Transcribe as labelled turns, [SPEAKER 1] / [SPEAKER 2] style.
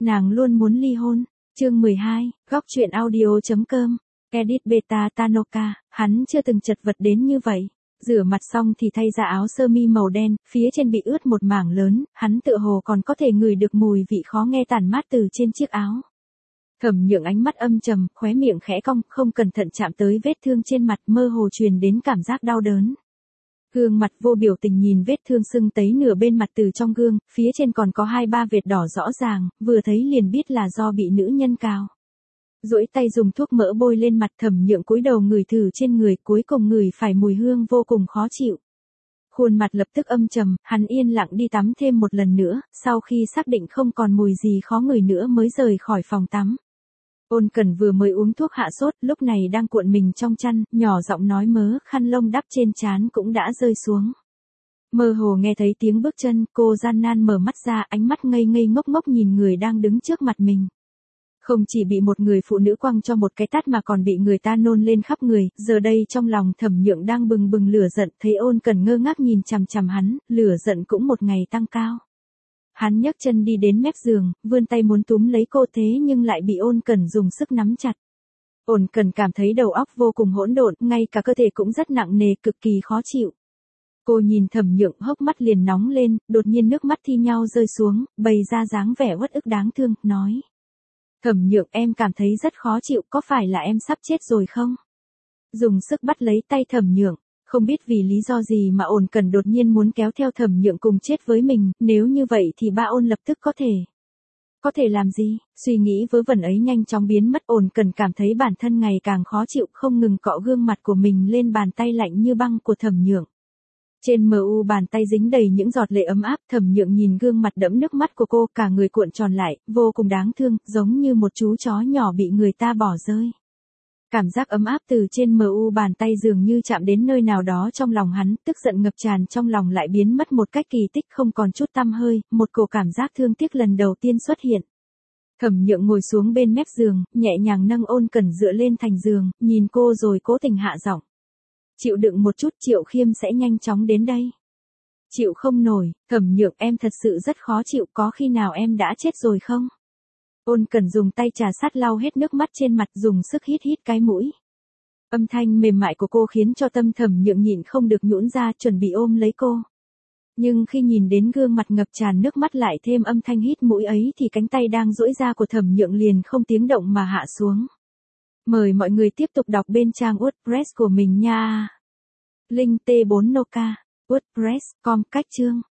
[SPEAKER 1] Nàng luôn muốn ly hôn. Chương 12, góc truyện audio.com. Edit Beta Tanoka, hắn chưa từng chật vật đến như vậy. Rửa mặt xong thì thay ra áo sơ mi màu đen, phía trên bị ướt một mảng lớn, hắn tựa hồ còn có thể ngửi được mùi vị khó nghe tản mát từ trên chiếc áo. Thẩm Nhượng ánh mắt âm trầm, khóe miệng khẽ cong, không cẩn thận chạm tới vết thương trên mặt, mơ hồ truyền đến cảm giác đau đớn. Gương mặt vô biểu tình nhìn vết thương sưng tấy nửa bên mặt từ trong gương, phía trên còn có 2-3 vệt đỏ rõ ràng, vừa thấy liền biết là do bị nữ nhân cào. Duỗi tay dùng thuốc mỡ bôi lên mặt. Thẩm Nhượng cúi đầu ngửi thử trên người, cuối cùng ngửi phải mùi hương vô cùng khó chịu. Khuôn mặt lập tức âm trầm, hắn yên lặng đi tắm thêm một lần nữa, sau khi xác định không còn mùi gì khó ngửi nữa mới rời khỏi phòng tắm. Ôn Cẩn vừa mới uống thuốc hạ sốt, lúc này đang cuộn mình trong chăn, nhỏ giọng nói mớ, khăn lông đắp trên trán cũng đã rơi xuống. Mơ hồ nghe thấy tiếng bước chân, cô gian nan mở mắt ra, ánh mắt ngây ngây ngốc ngốc nhìn người đang đứng trước mặt mình. Không chỉ bị một người phụ nữ quăng cho một cái tát mà còn bị người ta nôn lên khắp người, giờ đây trong lòng Thẩm Nhượng đang bừng bừng lửa giận, thấy Ôn Cẩn ngơ ngác nhìn chằm chằm hắn, lửa giận cũng một ngày tăng cao. Hắn nhấc chân đi đến mép giường, vươn tay muốn túm lấy cô thế nhưng lại bị Ôn Cẩn dùng sức nắm chặt. Ôn Cẩn cảm thấy đầu óc vô cùng hỗn độn, ngay cả cơ thể cũng rất nặng nề, cực kỳ khó chịu. Cô nhìn Thẩm Nhượng, hốc mắt liền nóng lên, đột nhiên nước mắt thi nhau rơi xuống, bày ra dáng vẻ uất ức đáng thương, nói. Thẩm Nhượng, em cảm thấy rất khó chịu, có phải là em sắp chết rồi không? Dùng sức bắt lấy tay Thẩm Nhượng, không biết vì lý do gì mà Ôn Cẩn đột nhiên muốn kéo theo Thẩm Nhượng cùng chết với mình, nếu như vậy thì ba Ôn lập tức có thể làm gì? Suy nghĩ vớ vẩn ấy nhanh chóng biến mất. Ôn Cẩn cảm thấy bản thân ngày càng khó chịu, không ngừng cọ gương mặt của mình lên bàn tay lạnh như băng của Thẩm Nhượng. Trên mu bàn tay dính đầy những giọt lệ ấm áp. Thẩm Nhượng nhìn gương mặt đẫm nước mắt của cô, cả người cuộn tròn lại, vô cùng đáng thương, giống như một chú chó nhỏ bị người ta bỏ rơi. Cảm giác ấm áp từ trên mu bàn tay dường như chạm đến nơi nào đó trong lòng hắn, tức giận ngập tràn trong lòng lại biến mất một cách kỳ tích, không còn chút tăm hơi, một cổ cảm giác thương tiếc lần đầu tiên xuất hiện. Thẩm Nhượng ngồi xuống bên mép giường, nhẹ nhàng nâng Ôn Cẩn dựa lên thành giường, nhìn cô rồi cố tình hạ giọng. Chịu đựng một chút, Triệu Khiêm sẽ nhanh chóng đến đây. Chịu không nổi, Thẩm Nhượng, em thật sự rất khó chịu, có khi nào em đã chết rồi không? Ôn Cẩn dùng tay trà sát lau hết nước mắt trên mặt, dùng sức hít cái mũi. Âm thanh mềm mại của cô khiến cho tâm Thẩm Nhượng nhịn không được nhũn ra, chuẩn bị ôm lấy cô. Nhưng khi nhìn đến gương mặt ngập tràn nước mắt lại thêm âm thanh hít mũi ấy thì cánh tay đang duỗi ra của Thẩm Nhượng liền không tiếng động mà hạ xuống. Mời mọi người tiếp tục đọc bên trang WordPress của mình nha. Link T4 Noka, WordPress.com cách chương.